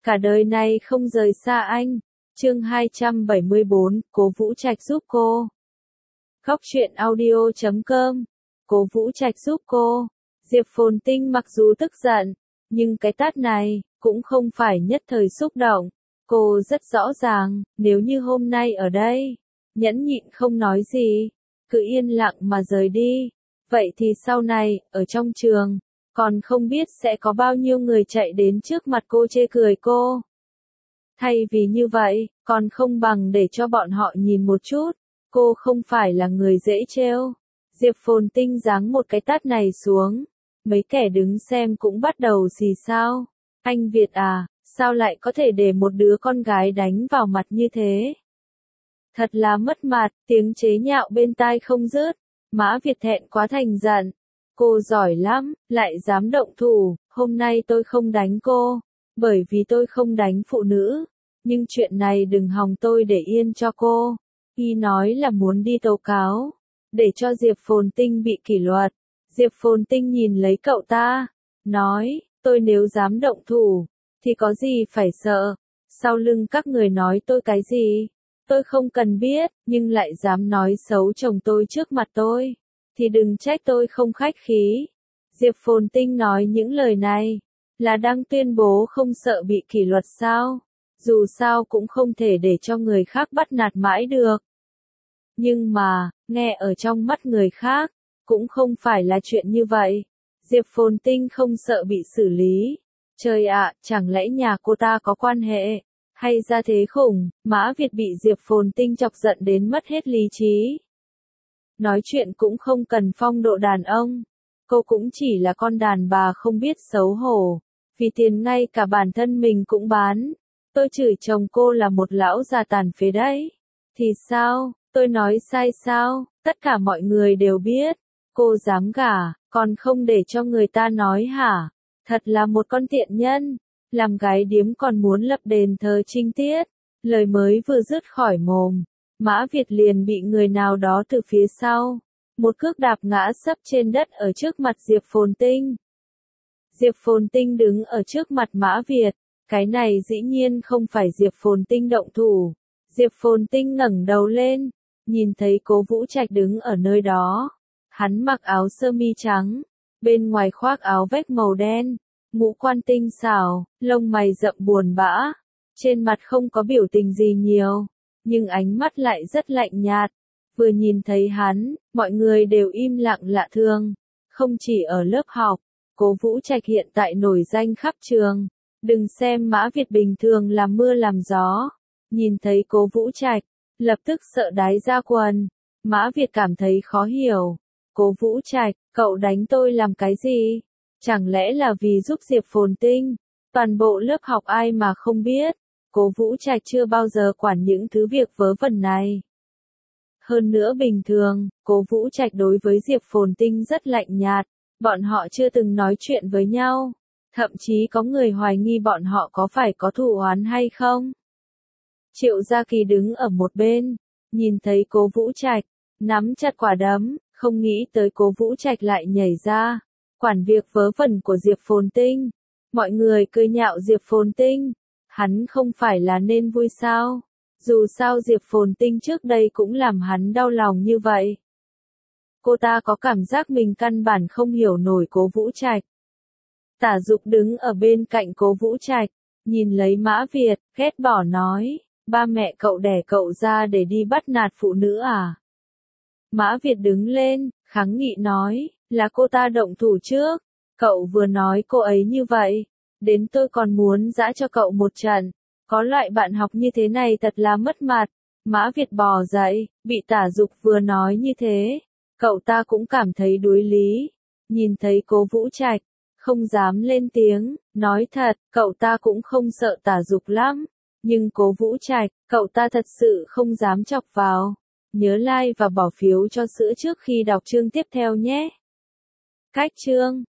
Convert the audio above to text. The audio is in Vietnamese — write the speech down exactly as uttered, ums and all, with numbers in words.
cả đời này không rời xa anh. Chương hai trăm bảy mươi bốn, Cố Vũ Trạch giúp cô. Góc truyện audio chấm com. Cố Vũ Trạch giúp cô. Diệp Phồn Tinh mặc dù tức giận, nhưng cái tát này cũng không phải nhất thời xúc động. Cô rất rõ ràng, nếu như hôm nay ở đây, nhẫn nhịn không nói gì, cứ yên lặng mà rời đi, vậy thì sau này, ở trong trường, còn không biết sẽ có bao nhiêu người chạy đến trước mặt cô chê cười cô. Thay vì như vậy, còn không bằng để cho bọn họ nhìn một chút, cô không phải là người dễ trêu. Diệp Phồn Tinh giáng một cái tát này xuống, mấy kẻ đứng xem cũng bắt đầu xì xao. Anh Việt à, sao lại có thể để một đứa con gái đánh vào mặt như thế? Thật là mất mặt, tiếng chế nhạo bên tai không dứt. Mã Việt thẹn quá thành giận. Cô giỏi lắm, lại dám động thủ, hôm nay tôi không đánh cô, bởi vì tôi không đánh phụ nữ. Nhưng chuyện này đừng hòng tôi để yên cho cô. Y nói là muốn đi tố cáo, để cho Diệp Phồn Tinh bị kỷ luật. Diệp Phồn Tinh nhìn lấy cậu ta, nói, tôi nếu dám động thủ, thì có gì phải sợ, sau lưng các người nói tôi cái gì, tôi không cần biết, nhưng lại dám nói xấu chồng tôi trước mặt tôi, thì đừng trách tôi không khách khí. Diệp Phồn Tinh nói những lời này, là đang tuyên bố không sợ bị kỷ luật sao, dù sao cũng không thể để cho người khác bắt nạt mãi được. Nhưng mà, nghe ở trong mắt người khác, cũng không phải là chuyện như vậy. Diệp Phồn Tinh không sợ bị xử lý. Trời ạ, chẳng lẽ nhà cô ta có quan hệ, hay ra thế khủng, Mã Việt bị Diệp Phồn Tinh chọc giận đến mất hết lý trí. Nói chuyện cũng không cần phong độ đàn ông, cô cũng chỉ là con đàn bà không biết xấu hổ, vì tiền ngay cả bản thân mình cũng bán. Tôi chửi chồng cô là một lão già tàn phế đấy. Thì sao, tôi nói sai sao, tất cả mọi người đều biết, cô dám gả, còn không để cho người ta nói hả? Thật là một con tiện nhân, làm gái điếm còn muốn lập đền thờ trinh tiết. Lời mới vừa dứt khỏi mồm, Mã Việt liền bị người nào đó từ phía sau, một cước đạp ngã sấp trên đất ở trước mặt Diệp Phồn Tinh. Diệp Phồn Tinh đứng ở trước mặt Mã Việt, cái này dĩ nhiên không phải Diệp Phồn Tinh động thủ. Diệp Phồn Tinh ngẩng đầu lên, nhìn thấy Cố Vũ Trạch đứng ở nơi đó. Hắn mặc áo sơ mi trắng, bên ngoài khoác áo vest màu đen, ngũ quan tinh xảo, lông mày rậm buồn bã, trên mặt không có biểu tình gì nhiều, nhưng ánh mắt lại rất lạnh nhạt. Vừa nhìn thấy hắn, mọi người đều im lặng lạ thường, không chỉ ở lớp học, Cố Vũ Trạch hiện tại nổi danh khắp trường. Đừng xem Mã Việt bình thường làm mưa làm gió, nhìn thấy Cố Vũ Trạch, lập tức sợ đái ra quần. Mã Việt cảm thấy khó hiểu. Cố Vũ Trạch, cậu đánh tôi làm cái gì? Chẳng lẽ là vì giúp Diệp Phồn Tinh? Toàn bộ lớp học ai mà không biết, Cố Vũ Trạch chưa bao giờ quản những thứ việc vớ vẩn này. Hơn nữa bình thường, Cố Vũ Trạch đối với Diệp Phồn Tinh rất lạnh nhạt, bọn họ chưa từng nói chuyện với nhau. Thậm chí có người hoài nghi bọn họ có phải có thù oán hay không. Triệu Gia Kỳ đứng ở một bên, nhìn thấy Cố Vũ Trạch, nắm chặt quả đấm, không nghĩ tới Cố Vũ Trạch lại nhảy ra, quản việc vớ vẩn của Diệp Phồn Tinh. Mọi người cười nhạo Diệp Phồn Tinh, hắn không phải là nên vui sao? Dù sao Diệp Phồn Tinh trước đây cũng làm hắn đau lòng như vậy. Cô ta có cảm giác mình căn bản không hiểu nổi Cố Vũ Trạch. Tả Dục đứng ở bên cạnh Cố Vũ Trạch, nhìn lấy Mã Việt, ghét bỏ nói, ba mẹ cậu đẻ cậu ra để đi bắt nạt phụ nữ à? Mã Việt đứng lên, kháng nghị nói, là cô ta động thủ trước, cậu vừa nói cô ấy như vậy, đến tôi còn muốn giã cho cậu một trận, có loại bạn học như thế này thật là mất mặt. Mã Việt bò dậy, bị Tả Dục vừa nói như thế, cậu ta cũng cảm thấy đuối lý, nhìn thấy Cố Vũ Trạch, không dám lên tiếng, nói thật, cậu ta cũng không sợ Tả Dục lắm, nhưng Cố Vũ Trạch, cậu ta thật sự không dám chọc vào. Nhớ like và bỏ phiếu cho sữa trước khi đọc chương tiếp theo nhé. Cách chương